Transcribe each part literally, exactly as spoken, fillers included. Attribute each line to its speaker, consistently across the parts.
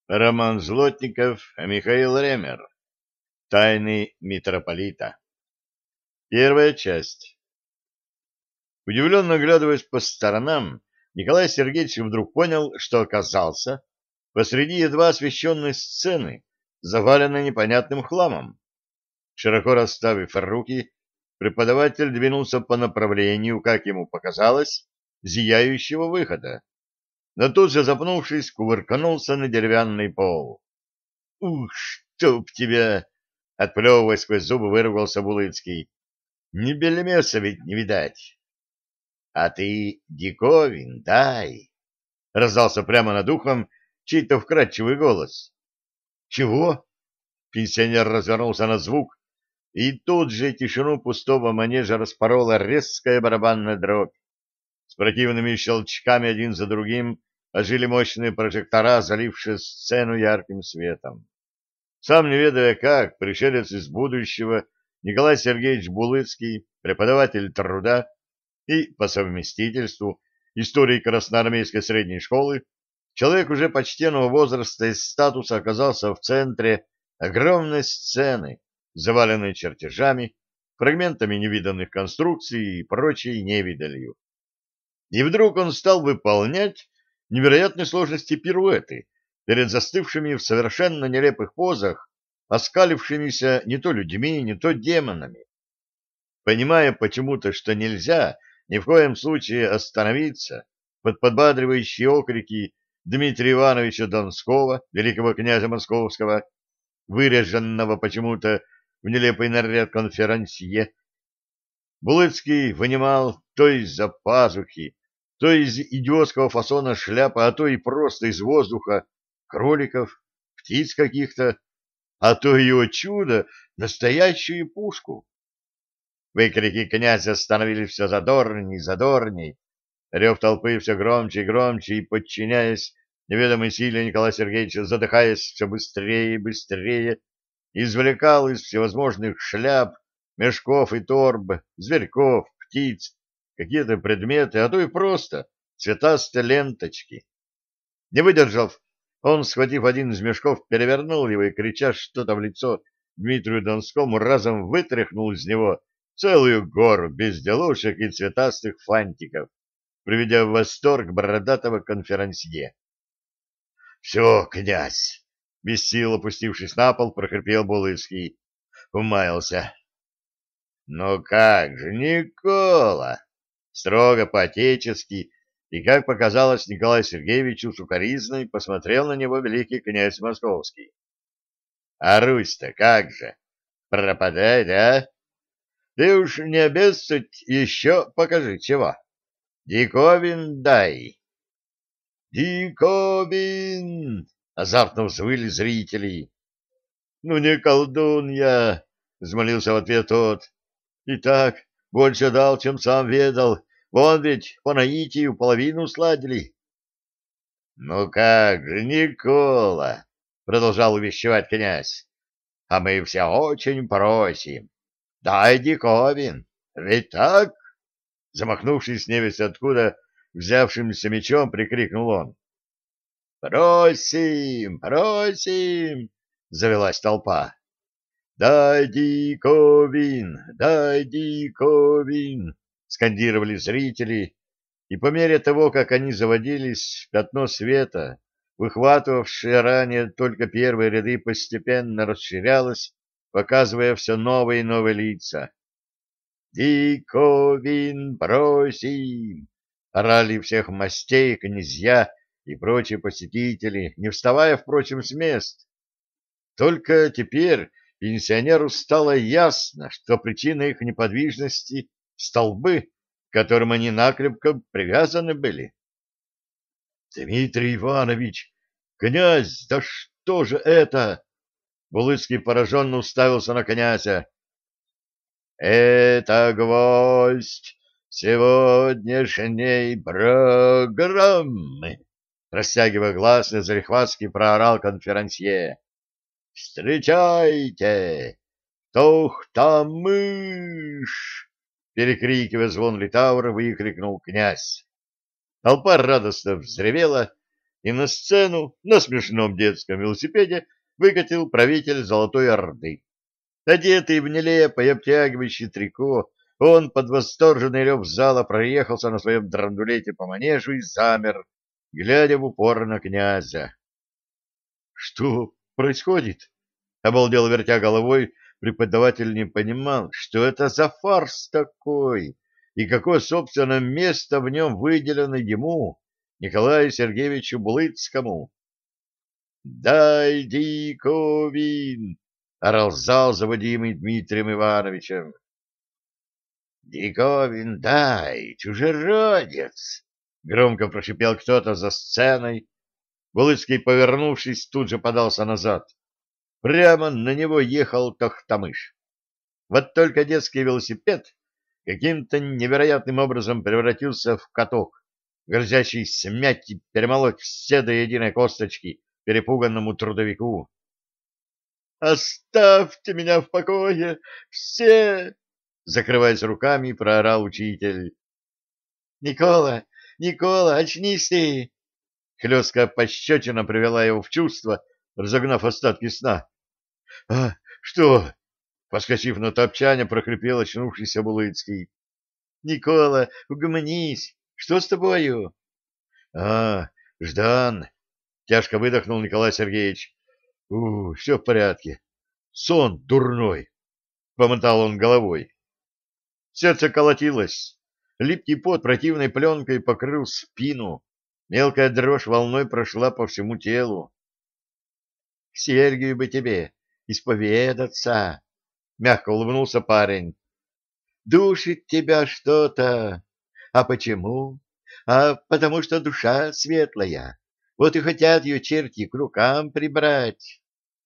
Speaker 1: Роман Злотников, Михаил Ремер. Тайны митрополита. Первая часть. Удивленно оглядываясь по сторонам, Николай Сергеевич вдруг понял, что оказался посреди едва освещенной сцены, заваленной непонятным хламом. Широко расставив руки, преподаватель двинулся по направлению, как ему показалось, зияющего выхода. Но тут же, запнувшись, кувыркнулся на деревянный пол. «Ух, чтоб тебя!» — отплевывая сквозь зубы, выругался Булыцкий. «Не бельмеса ведь не видать!» «А ты диковин, дай!» — раздался прямо над ухом чей-то вкрадчивый голос. «Чего?» — пенсионер развернулся на звук, и тут же тишину пустого манежа распорола резкая барабанная дробь. С противными щелчками один за другим ожили мощные прожектора, залившие сцену ярким светом. Сам не ведая как, пришелец из будущего Николай Сергеевич Булыцкий, преподаватель труда и, по совместительству, историк красноармейской средней школы, человек уже почтенного возраста и статуса, оказался в центре огромной сцены, заваленной чертежами, фрагментами невиданных конструкций и прочей невидалью. И вдруг он стал выполнять невероятной сложности пируэты перед застывшими в совершенно нелепых позах, оскалившимися не то людьми, не то демонами. Понимая почему-то, что нельзя ни в коем случае остановиться под подбадривающие окрики Дмитрия Ивановича Донского, великого князя Московского, выреженного почему-то в нелепый наряд конферансье, Булыцкий вынимал то из-за пазухи, то из идиотского фасона шляпы, а то и просто из воздуха кроликов, птиц каких-то, а то и, о чудо, настоящую пушку. Выкрики князя становились все задорней, задорней, рев толпы все громче и громче, и, подчиняясь неведомой силе, Николая Сергеевича, задыхаясь все быстрее и быстрее, извлекал из всевозможных шляп, мешков и торб, зверьков, птиц, какие-то предметы, а то и просто цветастые ленточки. Не выдержав, он, схватив один из мешков, перевернул его и, крича что-то в лицо Дмитрию Донскому, разом вытряхнул из него целую гору безделушек и цветастых фантиков, приведя в восторг бородатого конферансье. — Все, князь! — без сил опустившись на пол, прохрипел Булыцкий. Умаялся. — Ну как же, Никола! — строго по-отечески и, как показалось Николаю Сергеевичу сукоризной, посмотрел на него великий князь Московский. — А Русь-то как же? Пропадает, а? Ты уж не обессудь, еще покажи чего. Диковин дай. Диковин! Азартно взвыли зрители. Ну не колдун я, взмолился в ответ тот. И так больше дал, чем сам ведал. Вон ведь по наитию половину сладили. Ну как же, Никола, продолжал увещевать князь. А мы все очень просим. Дай диковин. Ведь так? Замахнувшись невесть откуда, взявшимся мечом, прикрикнул он. «Просим! Просим!» — завелась толпа. «Дай диковин! Дай диковин!» — скандировали зрители, и по мере того, как они заводились, пятно света, выхватывавшее ранее только первые ряды, постепенно расширялось, показывая все новые и новые лица. «Диковин просим!» — орали всех мастей, князья и прочие посетители, не вставая, впрочем, с мест. Только теперь пенсионеру стало ясно, что причина их неподвижности — столбы, к которым они накрепко привязаны были. — Дмитрий Иванович! Князь! Да что же это? Булыцкий пораженно уставился на князя. — Это гвоздь сегодняшней программы! Растягивая глаз, залихватски проорал конферансье. «Встречайте! Тохтамыш!» Перекрикивая звон литавра, выкрикнул князь. Толпа радостно взревела, и на сцену на смешном детском велосипеде выкатил правитель Золотой Орды. Одетый в нелепое обтягивающее трико, он под восторженный рев зала проехался на своем драндулете по манежу и замер, глядя в упор на князя. — Что происходит? — обалдел, вертя головой, преподаватель не понимал, что это за фарс такой, и какое, собственно, место в нем выделено ему, Николаю Сергеевичу Булыцкому. «Дай диковин!» — орал зал, заводимый Дмитрием Ивановичем. «Диковин дай, чужеродец!» — громко прошипел кто-то за сценой. Булыцкий, повернувшись, тут же подался назад. Прямо на него ехал Тохтамыш. Вот только детский велосипед каким-то невероятным образом превратился в каток, грозящий смять и перемолоть все до единой косточки перепуганному трудовику. «Оставьте меня в покое! Все!» — закрываясь руками, проорал учитель. «Никола! Никола, очнись ты!» Хлесткая пощечина привела его в чувство, разогнав остатки сна. «А, что?» — поскочив на топчане, прохрипел очнувшийся Булыцкий. «Никола, угомонись! Что с тобою?» «А, Ждан!» — тяжко выдохнул Николай Сергеевич. «У, все в порядке. Сон дурной!» — помотал он головой. Сердце колотилось. Липкий пот противной пленкой покрыл спину. Мелкая дрожь волной прошла по всему телу. — К Сергию бы тебе исповедаться! — мягко улыбнулся парень. — Душит тебя что-то. А почему? А потому что душа светлая. Вот и хотят ее черти к рукам прибрать.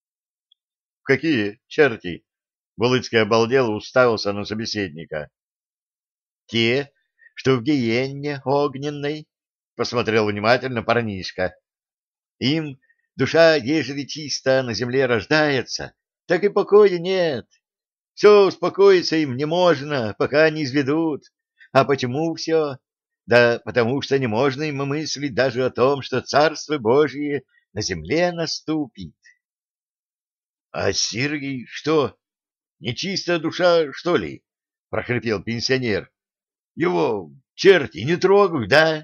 Speaker 1: — Какие черти? — Булыцкий обалдел и уставился на собеседника. — Те, что в гиенне огненной, — посмотрел внимательно парнишка. — Им душа, ежели чисто на земле рождается, так и покоя нет. Все успокоиться им не можно, пока не изведут. А почему все? Да потому что не можно им мыслить даже о том, что Царство Божие на земле наступит. — А Сергий что, нечистая душа, что ли? — прохрипел пенсионер. — Его черти не трогают, да?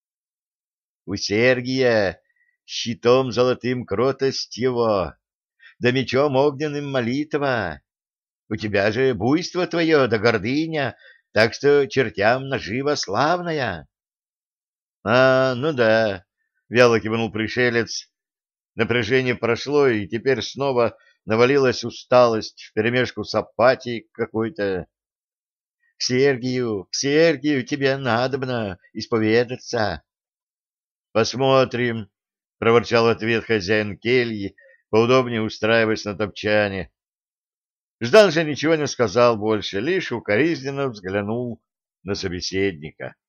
Speaker 1: — У Сергия щитом золотым кротость его, да мечом огненным молитва. У тебя же буйство твое да гордыня, так что чертям нажива славная. — А, ну да, — вяло кивнул пришелец. Напряжение прошло, и теперь снова навалилась усталость вперемешку с апатией какой-то. — К Сергию, к Сергию тебе надобно исповедаться. — Посмотрим, — проворчал ответ хозяин кельи, поудобнее устраиваясь на топчане. Ждан же ничего не сказал больше, лишь укоризненно взглянул на собеседника.